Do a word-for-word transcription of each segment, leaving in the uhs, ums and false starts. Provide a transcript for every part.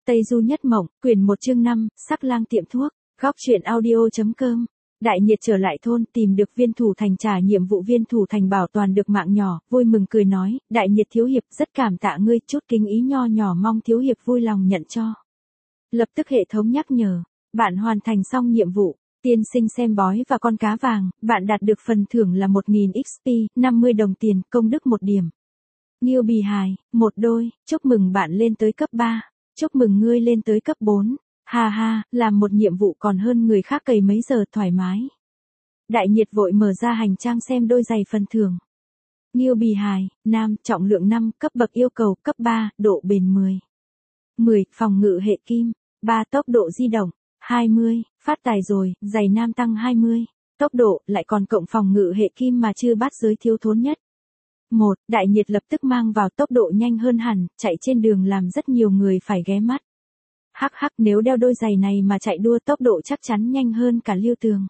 Tây Du Nhất Mộng, quyển một chương năm, Sắc Lang tiệm thuốc, góc truyện audio.com. Đại Nhiệt trở lại thôn, tìm được Viên Thủ Thành trả nhiệm vụ. Viên Thủ Thành bảo toàn được mạng nhỏ, vui mừng cười nói, Đại Nhiệt thiếu hiệp rất cảm tạ ngươi, chút kính ý nho nhỏ mong thiếu hiệp vui lòng nhận cho. Lập tức hệ thống nhắc nhở, bạn hoàn thành xong nhiệm vụ, tiên sinh xem bói và con cá vàng, bạn đạt được phần thưởng là một nghìn ích pê, năm mươi đồng tiền, công đức một điểm. Nghiêu bì hài, một đôi, chúc mừng bạn lên tới cấp ba. Chúc mừng ngươi lên tới cấp bốn. Ha ha, làm một nhiệm vụ còn hơn người khác cày mấy giờ thoải mái. Đại Nhiệt vội mở ra hành trang xem đôi giày phần thưởng. Nghiêu bì hài, nam, trọng lượng năm, cấp bậc yêu cầu, cấp ba, độ bền mười. mười, phòng ngự hệ kim. ba, tốc độ di động. hai mươi, phát tài rồi, giày nam tăng hai mươi. Tốc độ, lại còn cộng phòng ngự hệ kim mà chưa bắt giới thiếu thốn nhất. một. Đại Nhiệt lập tức mang vào tốc độ nhanh hơn hẳn, chạy trên đường làm rất nhiều người phải ghé mắt. Hắc hắc, nếu đeo đôi giày này mà chạy đua tốc độ chắc chắn nhanh hơn cả Lưu Tường.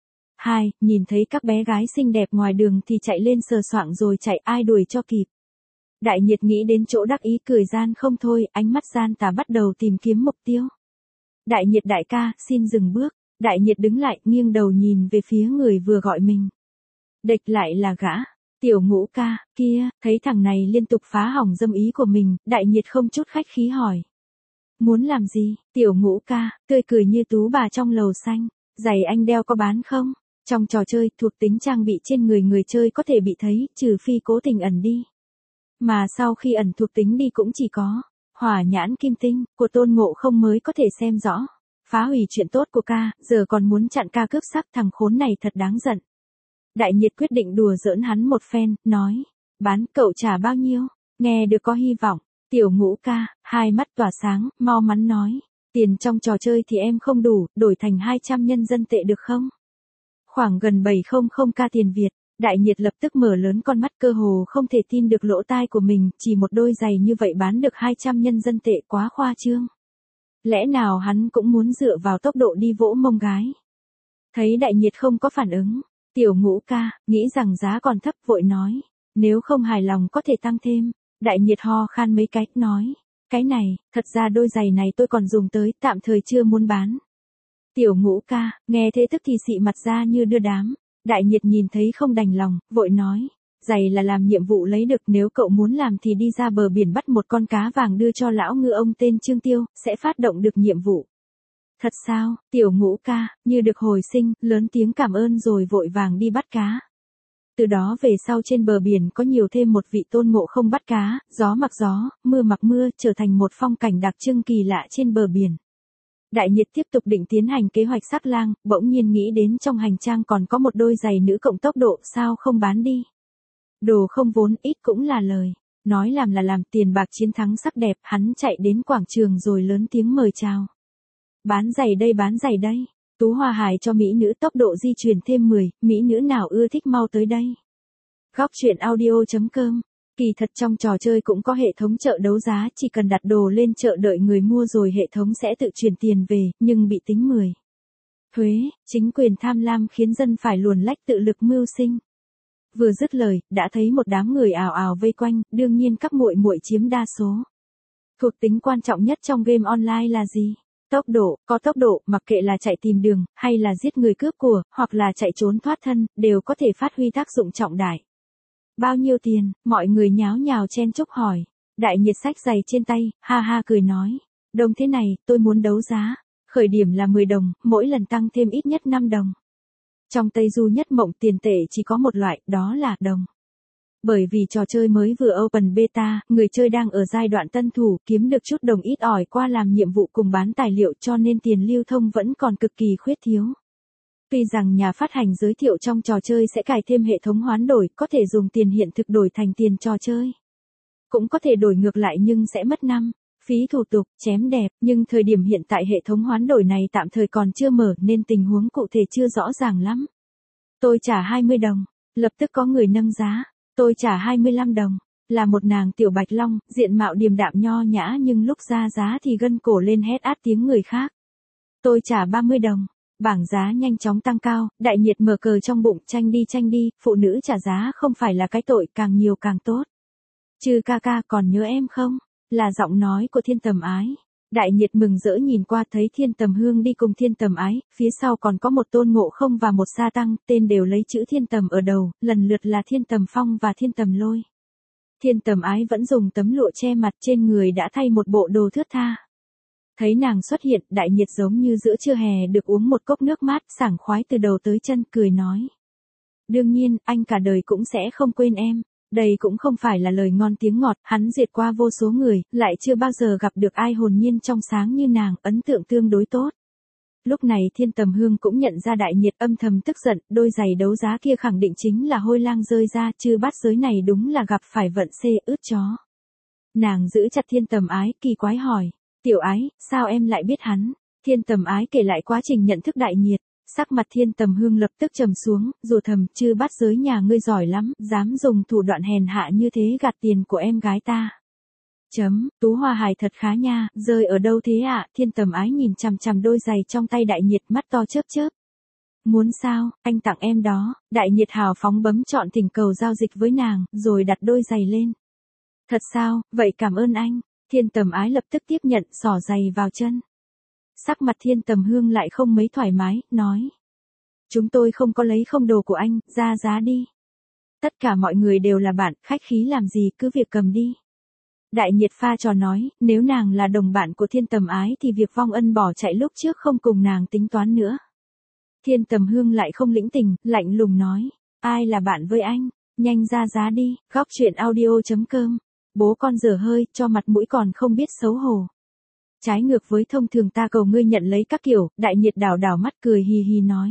hai. Nhìn thấy các bé gái xinh đẹp ngoài đường thì chạy lên sờ soạng rồi chạy ai đuổi cho kịp. Đại Nhiệt nghĩ đến chỗ đắc ý cười gian không thôi, ánh mắt gian tà bắt đầu tìm kiếm mục tiêu. Đại Nhiệt đại ca, xin dừng bước. Đại Nhiệt đứng lại, nghiêng đầu nhìn về phía người vừa gọi mình. Địch lại là gã. Tiểu Ngũ ca, kia, thấy thằng này liên tục phá hỏng dâm ý của mình, Đại Nhiệt không chút khách khí hỏi. Muốn làm gì, Tiểu Ngũ ca, tươi cười như tú bà trong lầu xanh, giày anh đeo có bán không? Trong trò chơi, thuộc tính trang bị trên người người chơi có thể bị thấy, trừ phi cố tình ẩn đi. Mà sau khi ẩn thuộc tính đi cũng chỉ có, hỏa nhãn kim tinh, của Tôn Ngộ Không mới có thể xem rõ. Phá hủy chuyện tốt của ca, giờ còn muốn chặn ca cướp sắc, thằng khốn này thật đáng giận. Đại Nhiệt quyết định đùa giỡn hắn một phen, nói, bán, cậu trả bao nhiêu? Nghe được có hy vọng. Tiểu Ngũ ca, hai mắt tỏa sáng, mau mắn nói, tiền trong trò chơi thì em không đủ, đổi thành hai trăm nhân dân tệ được không? Khoảng gần bảy trăm k tiền Việt. Đại Nhiệt lập tức mở lớn con mắt, cơ hồ không thể tin được lỗ tai của mình, chỉ một đôi giày như vậy bán được hai trăm nhân dân tệ, quá khoa trương. Lẽ nào hắn cũng muốn dựa vào tốc độ đi vỗ mông gái? Thấy Đại Nhiệt không có phản ứng, Tiểu Ngũ ca, nghĩ rằng giá còn thấp vội nói, nếu không hài lòng có thể tăng thêm. Đại Nhiệt ho khan mấy cái, nói, cái này, thật ra đôi giày này tôi còn dùng tới, tạm thời chưa muốn bán. Tiểu Ngũ ca, nghe thế tức thì xị mặt ra như đưa đám. Đại Nhiệt nhìn thấy không đành lòng, vội nói, giày là làm nhiệm vụ lấy được, nếu cậu muốn làm thì đi ra bờ biển bắt một con cá vàng đưa cho lão ngư ông tên Trương Tiêu, sẽ phát động được nhiệm vụ. Thật sao, Tiểu Ngũ ca, như được hồi sinh, lớn tiếng cảm ơn rồi vội vàng đi bắt cá. Từ đó về sau trên bờ biển có nhiều thêm một vị Tôn Ngộ Không bắt cá, gió mặc gió, mưa mặc mưa, trở thành một phong cảnh đặc trưng kỳ lạ trên bờ biển. Đại Nhiệt tiếp tục định tiến hành kế hoạch Sắc Lang, bỗng nhiên nghĩ đến trong hành trang còn có một đôi giày nữ cộng tốc độ, sao không bán đi. Đồ không vốn ít cũng là lời, nói làm là làm, tiền bạc chiến thắng sắc đẹp, hắn chạy đến quảng trường rồi lớn tiếng mời chào. Bán giày đây, bán giày đây. Tú Hoa Hải cho mỹ nữ tốc độ di chuyển thêm mười, mỹ nữ nào ưa thích mau tới đây. Góc truyện audio.com. Kỳ thật trong trò chơi cũng có hệ thống chợ đấu giá, chỉ cần đặt đồ lên chợ đợi người mua rồi hệ thống sẽ tự chuyển tiền về, nhưng bị tính mười. Thuế, chính quyền tham lam khiến dân phải luồn lách tự lực mưu sinh. Vừa dứt lời, đã thấy một đám người ào ào vây quanh, đương nhiên các muội muội chiếm đa số. Thuộc tính quan trọng nhất trong game online là gì? Tốc độ, có tốc độ, mặc kệ là chạy tìm đường, hay là giết người cướp của, hoặc là chạy trốn thoát thân, đều có thể phát huy tác dụng trọng đại. Bao nhiêu tiền? Mọi người nháo nhào chen chúc hỏi. Đại Nhiệt xách giày trên tay, ha ha cười nói. Đồng thế này, tôi muốn đấu giá. Khởi điểm là mười đồng, mỗi lần tăng thêm ít nhất năm đồng. Trong Tây Du Nhất Mộng tiền tệ chỉ có một loại, đó là đồng. Bởi vì trò chơi mới vừa open beta, người chơi đang ở giai đoạn tân thủ, kiếm được chút đồng ít ỏi qua làm nhiệm vụ cùng bán tài liệu, cho nên tiền lưu thông vẫn còn cực kỳ khuyết thiếu. Tuy rằng nhà phát hành giới thiệu trong trò chơi sẽ cài thêm hệ thống hoán đổi, có thể dùng tiền hiện thực đổi thành tiền trò chơi. Cũng có thể đổi ngược lại nhưng sẽ mất năm, phí thủ tục, chém đẹp, nhưng thời điểm hiện tại hệ thống hoán đổi này tạm thời còn chưa mở nên tình huống cụ thể chưa rõ ràng lắm. Tôi trả hai mươi đồng, lập tức có người nâng giá. Tôi trả hai mươi lăm đồng, là một nàng tiểu bạch long, diện mạo điềm đạm nho nhã nhưng lúc ra giá thì gân cổ lên hét át tiếng người khác. Tôi trả ba mươi đồng, bảng giá nhanh chóng tăng cao, Đại Nhiệt mở cờ trong bụng, tranh đi tranh đi, phụ nữ trả giá không phải là cái tội, càng nhiều càng tốt. Chư ca ca còn nhớ em không? Là giọng nói của Thiên Tầm Ái. Đại nhiệt mừng rỡ nhìn qua thấy Thiên Tầm Hương đi cùng Thiên Tầm Ái, phía sau còn có một Tôn Ngộ Không và một Sa Tăng, tên đều lấy chữ Thiên Tầm ở đầu, lần lượt là Thiên Tầm Phong và Thiên Tầm Lôi. Thiên Tầm Ái vẫn dùng tấm lụa che mặt, trên người đã thay một bộ đồ thướt tha. Thấy nàng xuất hiện, đại nhiệt giống như giữa trưa hè được uống một cốc nước mát, sảng khoái từ đầu tới chân, cười nói. Đương nhiên, anh cả đời cũng sẽ không quên em. Đây cũng không phải là lời ngon tiếng ngọt, hắn diệt qua vô số người, lại chưa bao giờ gặp được ai hồn nhiên trong sáng như nàng, ấn tượng tương đối tốt. Lúc này Thiên Tầm Hương cũng nhận ra đại nhiệt, âm thầm tức giận, đôi giày đấu giá kia khẳng định chính là hôi lang rơi ra, chứ bát giới này đúng là gặp phải vận xê ướt chó. Nàng giữ chặt Thiên Tầm Ái, kỳ quái hỏi, tiểu ái, sao em lại biết hắn? Thiên Tầm Ái kể lại quá trình nhận thức đại nhiệt. Sắc mặt Thiên Tầm Hương lập tức trầm xuống, dù thầm, chư bát giới nhà ngươi giỏi lắm, dám dùng thủ đoạn hèn hạ như thế gạt tiền của em gái ta. Chấm, Tú Hoa hài thật khá nha, rơi ở đâu thế ạ? À? Thiên Tầm Ái nhìn chằm chằm đôi giày trong tay đại nhiệt, mắt to chớp chớp. Muốn sao, anh tặng em đó. Đại nhiệt hào phóng bấm chọn thỉnh cầu giao dịch với nàng, rồi đặt đôi giày lên. Thật sao, vậy cảm ơn anh. Thiên Tầm Ái lập tức tiếp nhận, xỏ giày vào chân. Sắc mặt Thiên Tầm Hương lại không mấy thoải mái, nói. Chúng tôi không có lấy không đồ của anh, ra giá đi. Tất cả mọi người đều là bạn, khách khí làm gì, cứ việc cầm đi. Đại nhiệt pha trò nói, nếu nàng là đồng bạn của Thiên Tầm Ái thì việc vong ân bỏ chạy lúc trước không cùng nàng tính toán nữa. Thiên Tầm Hương lại không lĩnh tình, lạnh lùng nói. Ai là bạn với anh, nhanh ra giá đi, góc truyện audio chấm com. Bố con dở hơi, cho mặt mũi còn không biết xấu hổ. Trái ngược với thông thường ta cầu ngươi nhận lấy các kiểu, đại nhiệt đảo đảo mắt cười hì hì nói.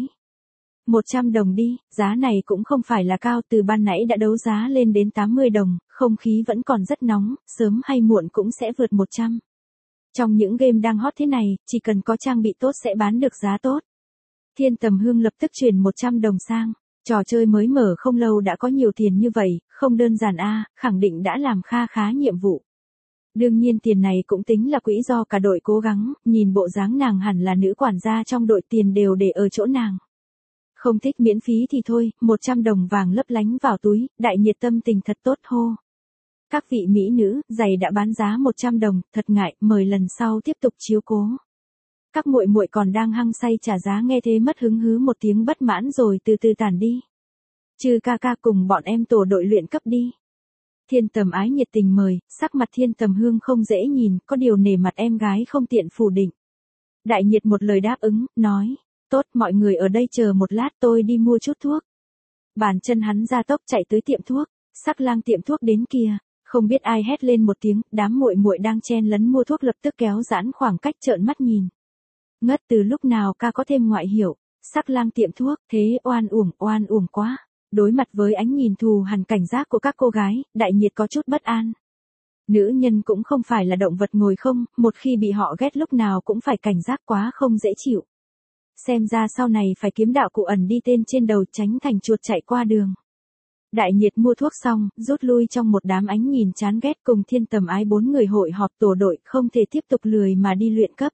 một trăm đồng đi, giá này cũng không phải là cao, từ ban nãy đã đấu giá lên đến tám mươi đồng, không khí vẫn còn rất nóng, sớm hay muộn cũng sẽ vượt một trăm. Trong những game đang hot thế này, chỉ cần có trang bị tốt sẽ bán được giá tốt. Thiên Tầm Hương lập tức chuyển một trăm đồng sang, trò chơi mới mở không lâu đã có nhiều tiền như vậy, không đơn giản a, khẳng định đã làm kha khá nhiệm vụ. Đương nhiên tiền này cũng tính là quỹ do cả đội cố gắng, nhìn bộ dáng nàng hẳn là nữ quản gia trong đội, tiền đều để ở chỗ nàng. Không thích miễn phí thì thôi, một trăm đồng vàng lấp lánh vào túi, đại nhiệt tâm tình thật tốt hô. Các vị mỹ nữ, giày đã bán giá một trăm đồng, thật ngại, mời lần sau tiếp tục chiếu cố. Các muội muội còn đang hăng say trả giá nghe thế mất hứng hứ một tiếng bất mãn rồi từ từ tản đi. Trừ ca ca cùng bọn em tổ đội luyện cấp đi. Thiên Tầm Ái nhiệt tình mời, sắc mặt Thiên Tầm Hương không dễ nhìn, có điều nể mặt em gái không tiện phủ định. Đại nhiệt một lời đáp ứng, nói, tốt, mọi người ở đây chờ một lát, tôi đi mua chút thuốc. Bàn chân hắn ra tốc chạy tới tiệm thuốc, Sắc Lang tiệm thuốc đến kìa, không biết ai hét lên một tiếng, đám muội muội đang chen lấn mua thuốc lập tức kéo giãn khoảng cách trợn mắt nhìn. Ngất từ lúc nào ca có thêm ngoại hiệu, Sắc Lang tiệm thuốc, thế oan uổng, oan uổng quá. Đối mặt với ánh nhìn thù hằn cảnh giác của các cô gái, đại nhiệt có chút bất an. Nữ nhân cũng không phải là động vật ngồi không, một khi bị họ ghét lúc nào cũng phải cảnh giác, quá không dễ chịu. Xem ra sau này phải kiếm đạo cụ ẩn đi tên trên đầu, tránh thành chuột chạy qua đường. Đại nhiệt mua thuốc xong, rút lui trong một đám ánh nhìn chán ghét, cùng Thiên Tầm Ái bốn người hội họp tổ đội, không thể tiếp tục lười mà đi luyện cấp.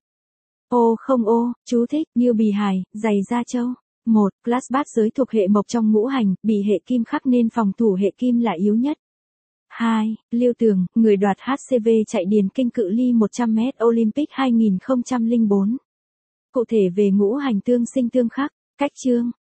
Ô không ô, chú thích, như bì hài, giày da trâu. một. Class bát giới thuộc hệ mộc trong ngũ hành, bị hệ kim khắc nên phòng thủ hệ kim là yếu nhất. hai. Lưu Tường, người đoạt hát xê vê chạy điền kinh cự ly một trăm mét Olympic hai nghìn không trăm lẻ bốn. Cụ thể về ngũ hành tương sinh tương khắc, cách chương,